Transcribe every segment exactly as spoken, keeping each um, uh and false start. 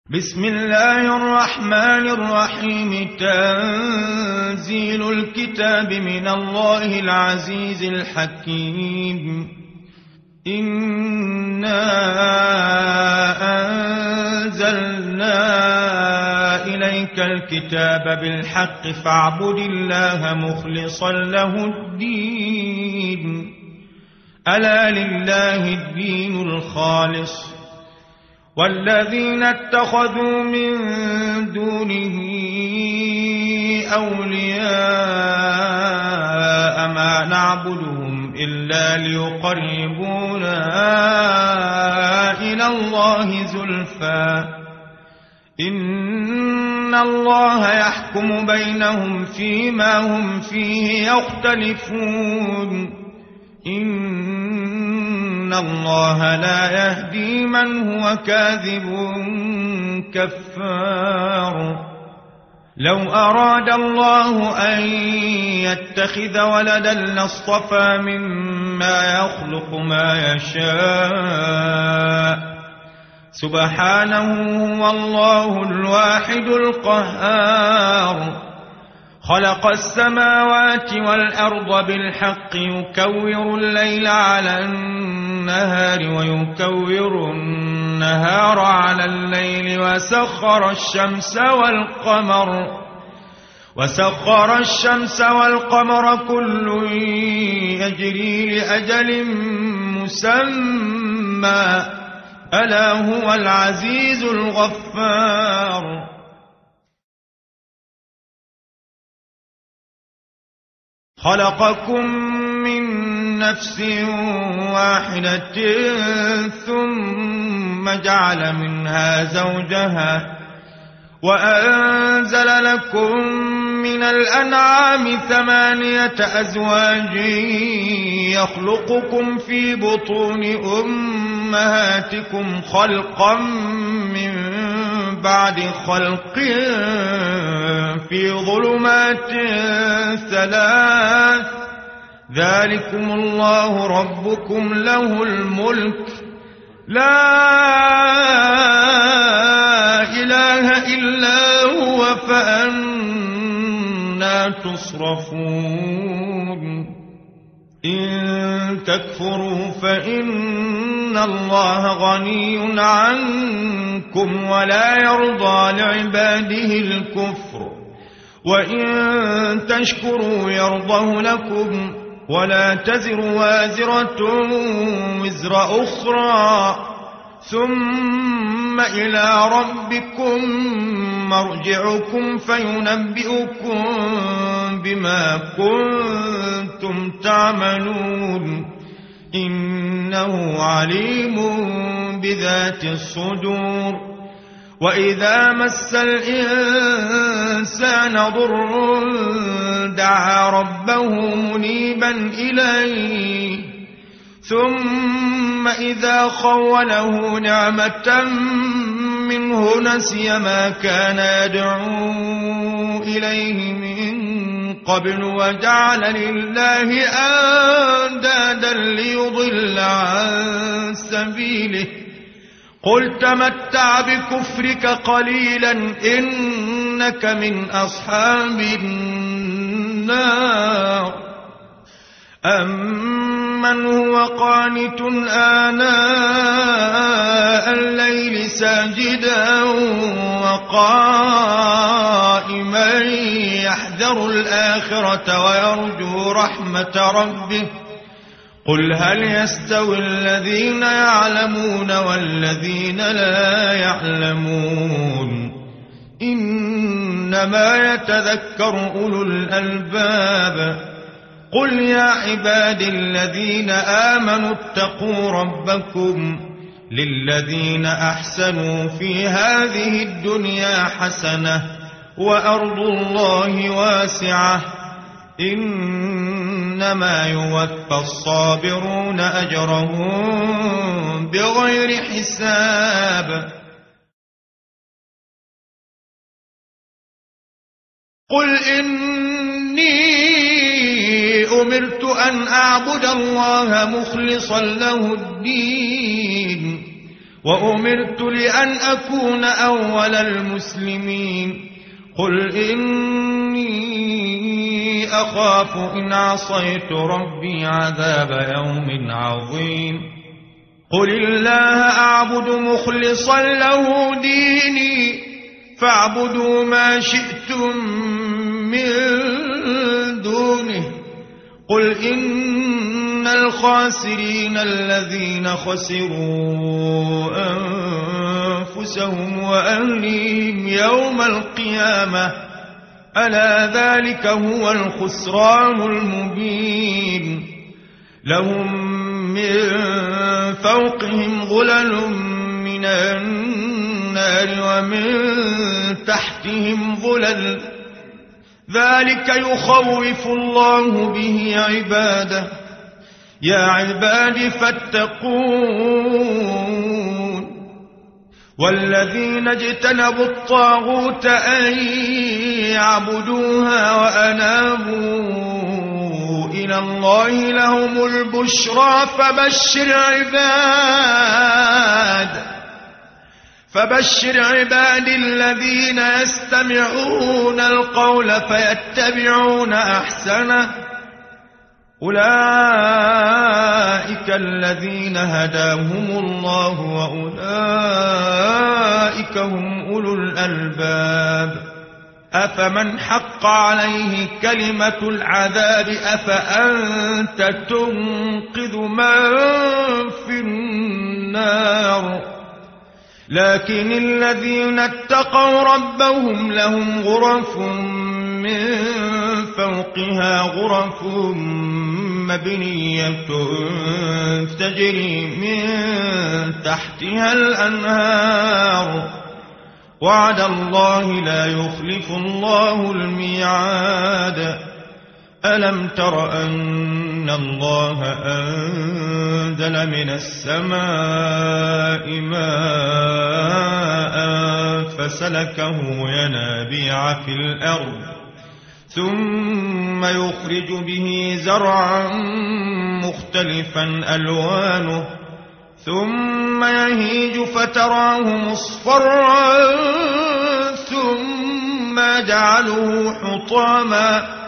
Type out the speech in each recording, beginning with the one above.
بسم الله الرحمن الرحيم. تنزيل الكتاب من الله العزيز الحكيم. إنا أنزلنا إليك الكتاب بالحق فاعبد الله مخلصا له الدين. ألا لله الدين الخالص والذين اتخذوا من دونه أولياء ما نعبدهم إلا ليقربونا إلى الله زلفى إن الله يحكم بينهم فيما هم فيه يختلفون. إن الله لا يهدي من هو كاذب كفار. لو أراد الله أن يتخذ ولدا لاصطفى مما يخلق ما يشاء سبحانه هو الله الواحد القهار. خلق السماوات والأرض بالحق يكور الليل على النهار ويكور النهار على الليل وسخر الشمس والقمر وسخر الشمس والقمر كل يجري لأجل مسمى ألا هو العزيز الغفار. خلقكم من نفس واحدة ثم جعل منها زوجها وأنزل لكم من الأنعام ثمانية أزواج يخلقكم في بطون أمهاتكم خلقا من بعد خلق في ظلمات ثلاث ذلكم الله ربكم له الملك لا إله إلا هو فأنى تصرفون. إن تكفروا فإن الله غني عنكم ولا يرضى لعباده الكفر وإن تشكروا يرضه لكم ولا تزر وازرة وزر أخرى ثم إلى ربكم مرجعكم فينبئكم بما كنتم تعملون. إنه عليم بذات الصدور. وإذا مس الإنسان ضر دعا ربه منيبا إليه ثم إذا خوله نعمة منه نسي ما كان يدعو إليه من قبل وجعل لله أندادا ليضل عن سبيله. قل تمتع بكفرك قليلا إنك من أصحاب النار. أمن هو قانت آناء الليل ساجدا وقائما يحذر الآخرة ويرجو رحمة ربه قل هل يستوي الذين يعلمون والذين لا يعلمون إنما يتذكر أولو الألباب. قل يا عبادي الذين آمنوا اتقوا ربكم للذين أحسنوا في هذه الدنيا حسنة وأرض الله واسعة إنما يوفى الصابرون أجرهم بغير حساب. قل إني أمرت أن أعبد الله مخلصا له الدين وأمرت لأن أكون أول المسلمين قل إني أخاف إن عصيت ربي عذاب يوم عظيم قل الله أعبد مخلصا له ديني فاعبدوا ما شئتم من دونه قل إن الخاسرين الذين خسروا أنفسهم وأهليهم يوم القيامة ألا ذلك هو الخسران المبين لهم من فوقهم ظلل من النار ومن تحتهم ظلل ذلك يخوف الله به عباده يا عباد فاتقون والذين اجتنبوا الطاغوت أن يعبدوها وأنابوا إلى الله لهم البشرى فبشر عباد فبشر عبادي الذين يستمعون القول فيتبعون أحسنه أولئك الذين هداهم الله وأولئك هم أولو الألباب أفمن حق عليه كلمة العذاب أفأنت تنقذ من في النار لكن الذين اتقوا ربهم لهم غرف من فوقها غرف مبنية تجري من تحتها الأنهار وعد الله لا يخلف الله الميعاد ألم تر أن الله أنزل من السماء ماء فسلكه ينابيع في الأرض ثم يخرج به زرعا مختلفا ألوانه ثم يهيج فتراه مصفرا ثم يجعله حطاما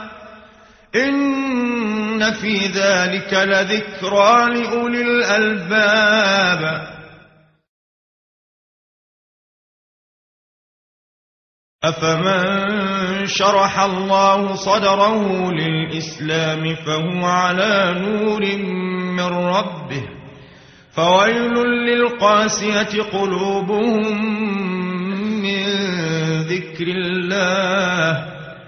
إن في ذلك لذكرى لأولي الألباب أفمن شرح الله صدره للإسلام فهو على نور من ربه فويل للقاسية قلوبهم من ذكر الله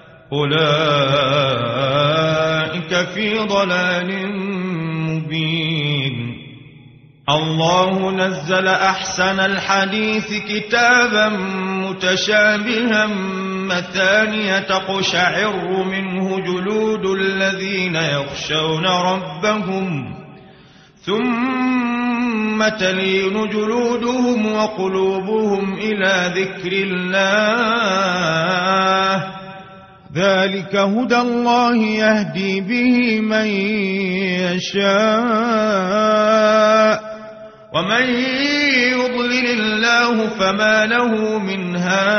أولئك في ضلال مبين الله نزل أحسن الحديث كتابا متشابها مثانية تقشعر منه جلود الذين يخشون ربهم ثم تلين جلودهم وقلوبهم إلى ذكر الله ذلك هدى الله يهدي به من يشاء ومن يضلل الله فما له من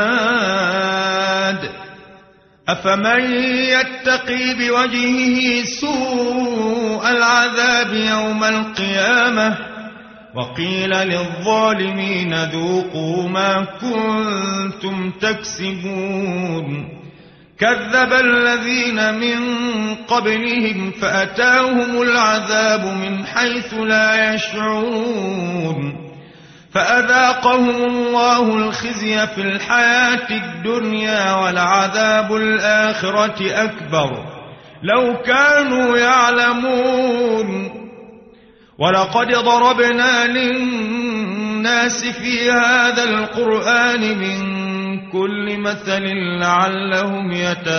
هاد أفمن يتقي بوجهه سوء العذاب يوم القيامة وقيل للظالمين ذوقوا ما كنتم تكسبون كذب الذين من قبلهم فأتاهم العذاب من حيث لا يشعرون فأذاقهم الله الخزي في الحياة الدنيا ولعذاب الآخرة أكبر لو كانوا يعلمون ولقد ضربنا للناس في هذا القرآن من كل مثل لعلهم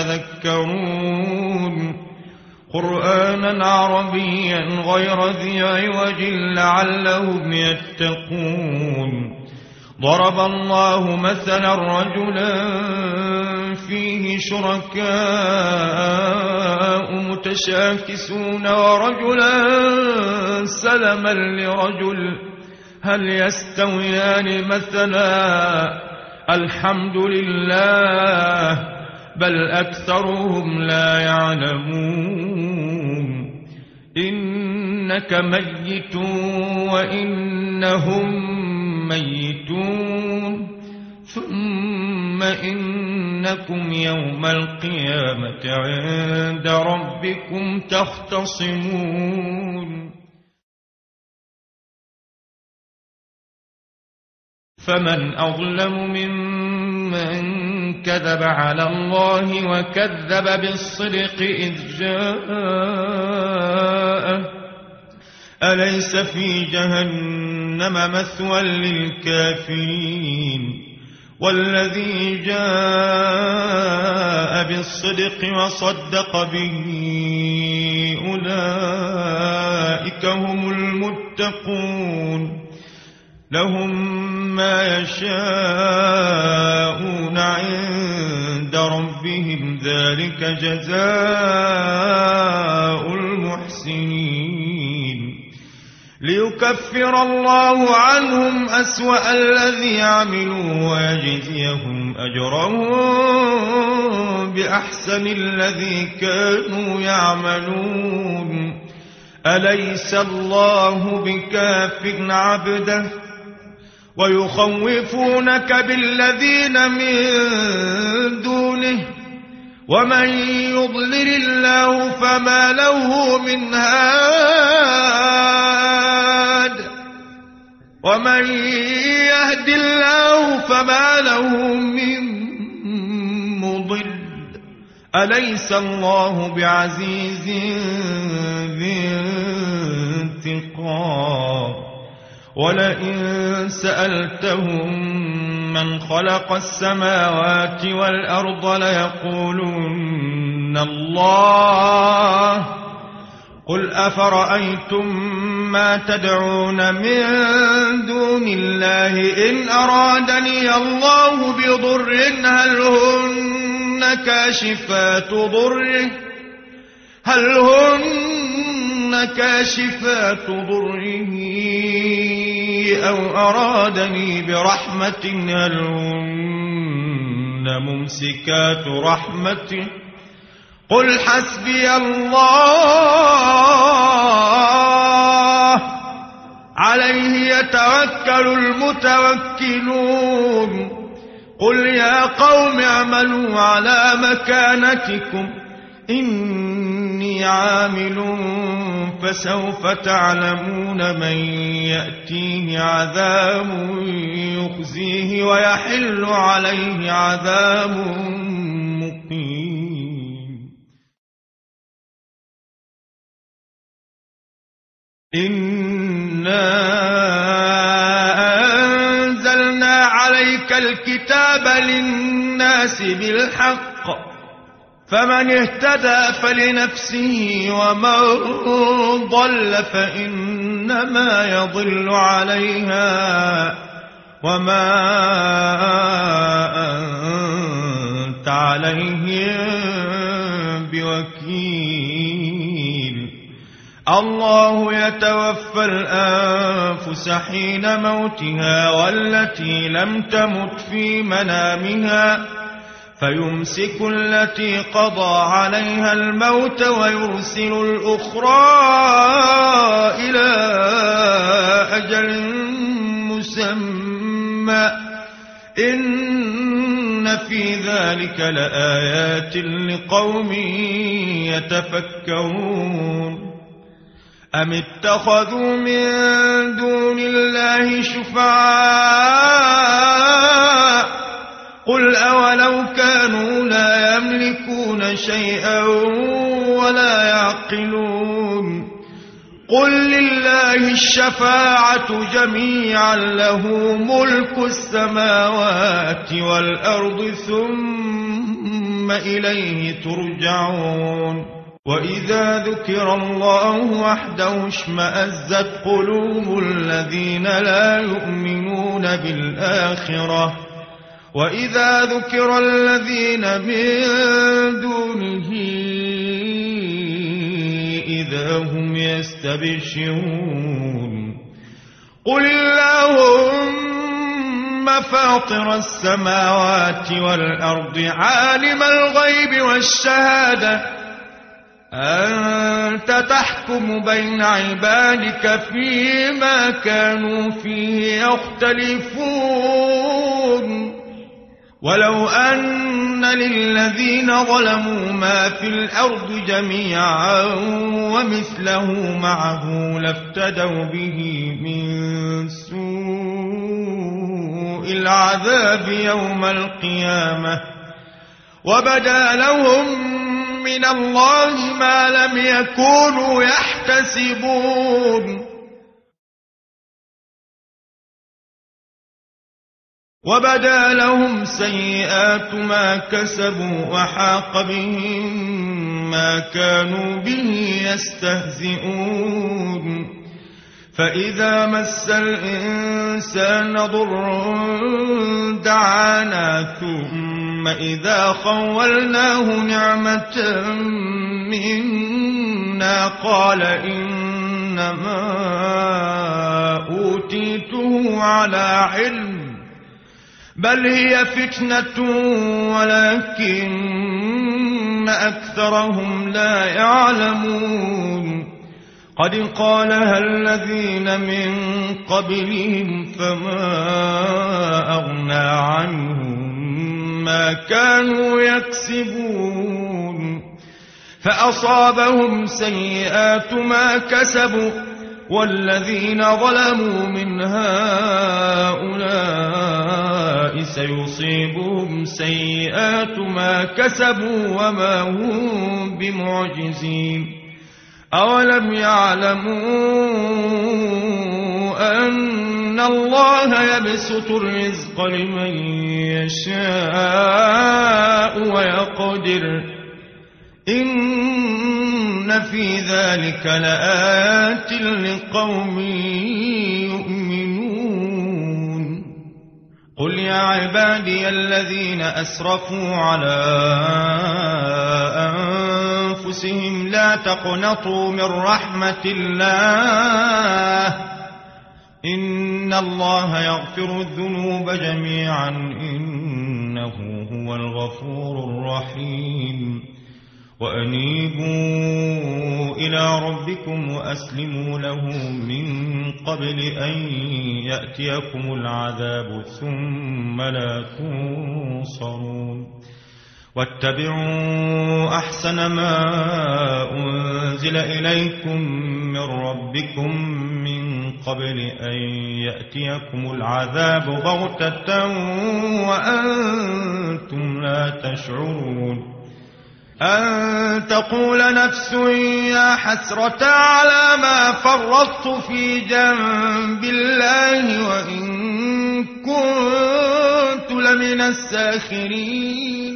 يتذكرون قرآنا عربيا غير ذي عوج لعلهم يتقون ضرب الله مثلا رجلا فيه شركاء متشاكسون ورجلا سلما لرجل هل يستويان مثلا الحمد لله بل أكثرهم لا يعلمون إنك ميت وإنهم ميتون ثم إنكم يوم القيامة عند ربكم تختصمون فمن أظلم ممن كذب على الله وكذب بالصدق إذ جاءه أليس في جهنم مثوى للكافرين والذي جاء بالصدق وصدق به أولئك هم المتقون لهم ما يشاءون عند ربهم ذلك جزاء المحسنين ليكفر الله عنهم أسوأ الذي عملوا ويجزيهم أجرهم بأحسن الذي كانوا يعملون أليس الله بكاف عبده ويخوفونك بالذين من دونه ومن يضلل الله فما له من هاد ومن يهد الله فما له من مضل أليس الله بعزيز ذي انتقام ولئن سألتهم من خلق السماوات والأرض ليقولن الله قل أفرأيتم ما تدعون من دون الله إن أرادني الله بضر هل هن كاشفات ضره هل هن كاشفات ضره أو أرادني برحمة هل هن ممسكات رحمته قل حسبي الله عليه يتوكل المتوكلون قل يا قوم اعملوا على مكانتكم إني عامل فسوف تعلمون من يأتيه عذاب يخزيه ويحل عليه عذاب مقيم إنا أنزلنا عليك الكتاب للناس بالحق فمن اهتدى فلنفسه ومن ضل فإنما يضل عليها وما أنت عليهم بوكيل الله يتوفى الأنفس حين موتها والتي لم تمت في منامها فيمسك التي قضى عليها الموت ويرسل الأخرى إلى أجل مسمى إن في ذلك لآيات لقوم يتفكرون أم اتخذوا من دون الله شفعاء قل أولو كانوا لا يملكون شيئا ولا يعقلون قل لله الشفاعة جميعا له ملك السماوات والأرض ثم إليه ترجعون وإذا ذكر الله وحده اشمأزت قلوب الذين لا يؤمنون بالآخرة وإذا ذكر الذين من دونه إذا هم يستبشرون قل اللهم فاطر السماوات والأرض عالم الغيب والشهادة أنت تحكم بين عبادك فيما كانوا فيه يختلفون ولو أن للذين ظلموا ما في الأرض جميعا ومثله معه لافتدوا به من سوء العذاب يوم القيامة وبدا لهم من الله ما لم يكونوا يحتسبون وبدا لهم سيئات ما كسبوا وحاق بهم ما كانوا به يستهزئون فإذا مس الإنسان ضر دعانا ثم إذا خولناه نعمة منا قال إنما أوتيته على علم بل هي فتنة ولكن أكثرهم لا يعلمون قد قالها الذين من قبلهم فما أغنى عنهم ما كانوا يكسبون فأصابهم سيئات ما كسبوا والذين ظلموا من هؤلاء سيصيبهم سيئات ما كسبوا وما هم بمعجزين أولم يعلموا أن الله يبسط الرزق لمن يشاء ويقدر إن في ذلك لآيات لقوم يؤمنون قل يا عبادي الذين أسرفوا على أنفسهم لا تقنطوا من رحمة الله إن الله يغفر الذنوب جميعا إنه هو الغفور الرحيم وأنيبوا إلى ربكم وأسلموا له من قبل أن يأتيكم العذاب ثم لا تنصرون واتبعوا أحسن ما أنزل إليكم من ربكم من قبل أن يأتيكم العذاب بغتة وأنتم لا تشعرون أن تقول نفس يا حسرة على ما فرطت في جنب الله وإن كنت لمن الساخرين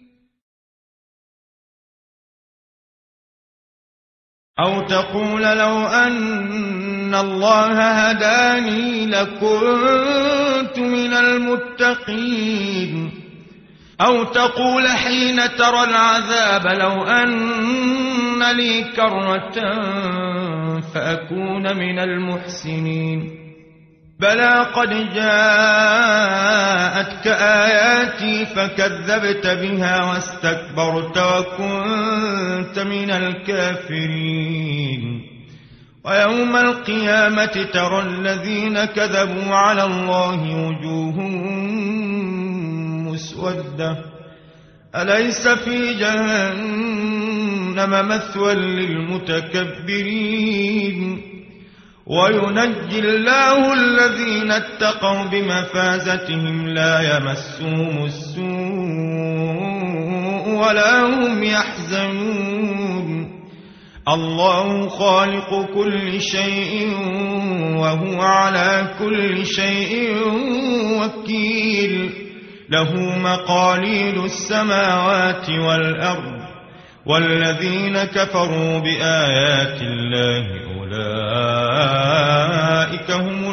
أو تقول لو أن الله هداني لكنت من المتقين أو تقول حين ترى العذاب لو أن لي كرة فأكون من المحسنين بلى قد جاءتك آياتي فكذبت بها واستكبرت وكنت من الكافرين ويوم القيامة ترى الذين كذبوا على الله وجوههم مسودة أليس في جهنم مثوى للمتكبرين وينجي الله الذين اتقوا بمفازتهم لا يمسهم السوء ولا هم يحزنون الله خالق كل شيء وهو على كل شيء وكيل له مقاليد السماوات والأرض والذين كفروا بآيات الله أولئك هم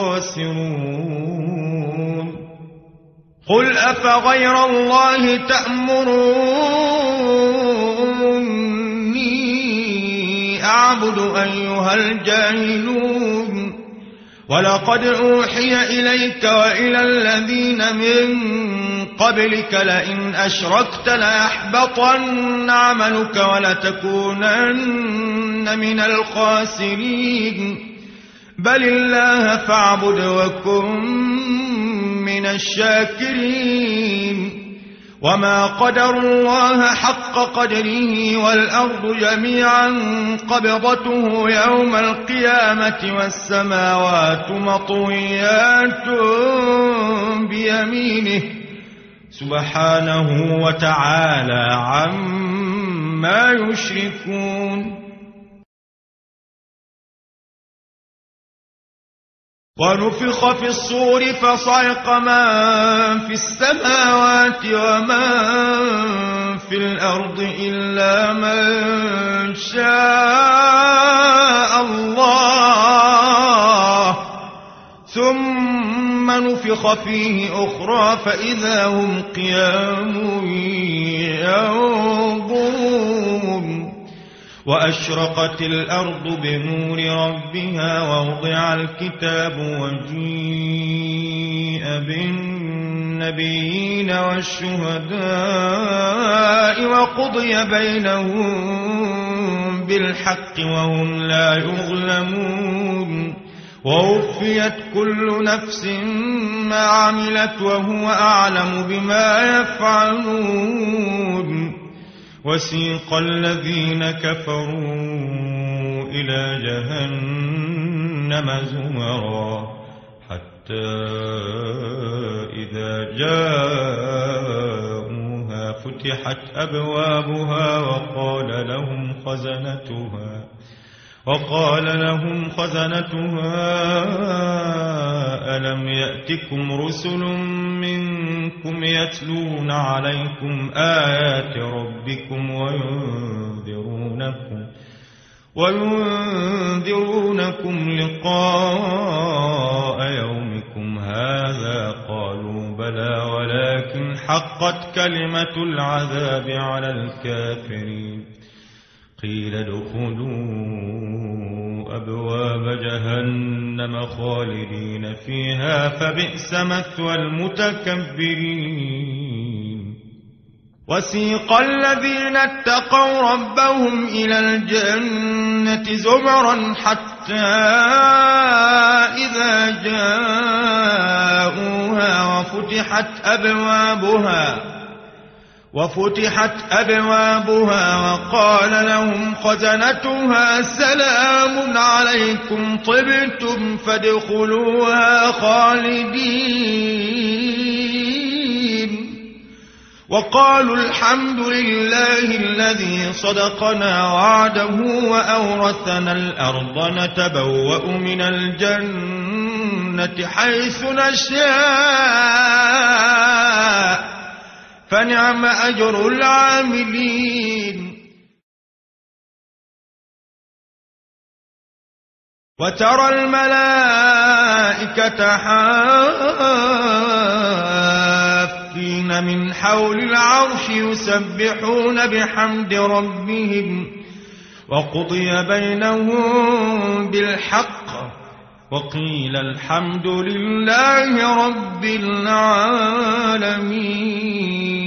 الخاسرون قل أفغير الله تأمروني أعبد أيها الجاهلون ولقد أوحي إليك وإلى الذين من قبلك لئن أشركت ليحبطن عملك ولتكونن من الخاسرين بل الله فاعبد وكن من الشاكرين وما قدروا الله حق قدره والأرض جميعا قبضته يوم القيامة والسماوات مطويات بيمينه سبحانه وتعالى عما يشركون ونفخ في الصور فصعق من في السماوات ومن في الأرض إلا من شاء الله ثم نفخ فيه أخرى فإذا هم قيام ينظرون وأشرقت الأرض بنور ربها ووضع الكتاب وجيء بالنبيين والشهداء وقضي بينهم بالحق وهم لا يظلمون ووفيت كل نفس ما عملت وهو أعلم بما يفعلون وسيق الذين كفروا إلى جهنم زمرا حتى إذا جاءوها فتحت أبوابها وقال لهم خزنتها وقال لهم خزنتها ألم يأتكم رسل منكم يتلون عليكم آيات ربكم وينذرونكم وينذرونكم لقاء يومكم هذا قالوا بلى ولكن حقت كلمة العذاب على الكافرين قيل ادخلوا أبواب جهنم خالدين فيها فبئس مثوى المتكبرين وسيق الذين اتقوا ربهم إلى الجنة زمرا حتى إذا جاءوها وفتحت أبوابها وفتحت أبوابها وقال لهم خزنتها سلام عليكم طبتم فادخلوها خالدين وقالوا الحمد لله الذي صدقنا وعده وأورثنا الأرض نتبوأ من الجنة حيث نشاء فنعم أجر العاملين وترى الملائكة حافين من حول العرش يسبحون بحمد ربهم وقضي بينهم بالحق وقيل الحمد لله رب العالمين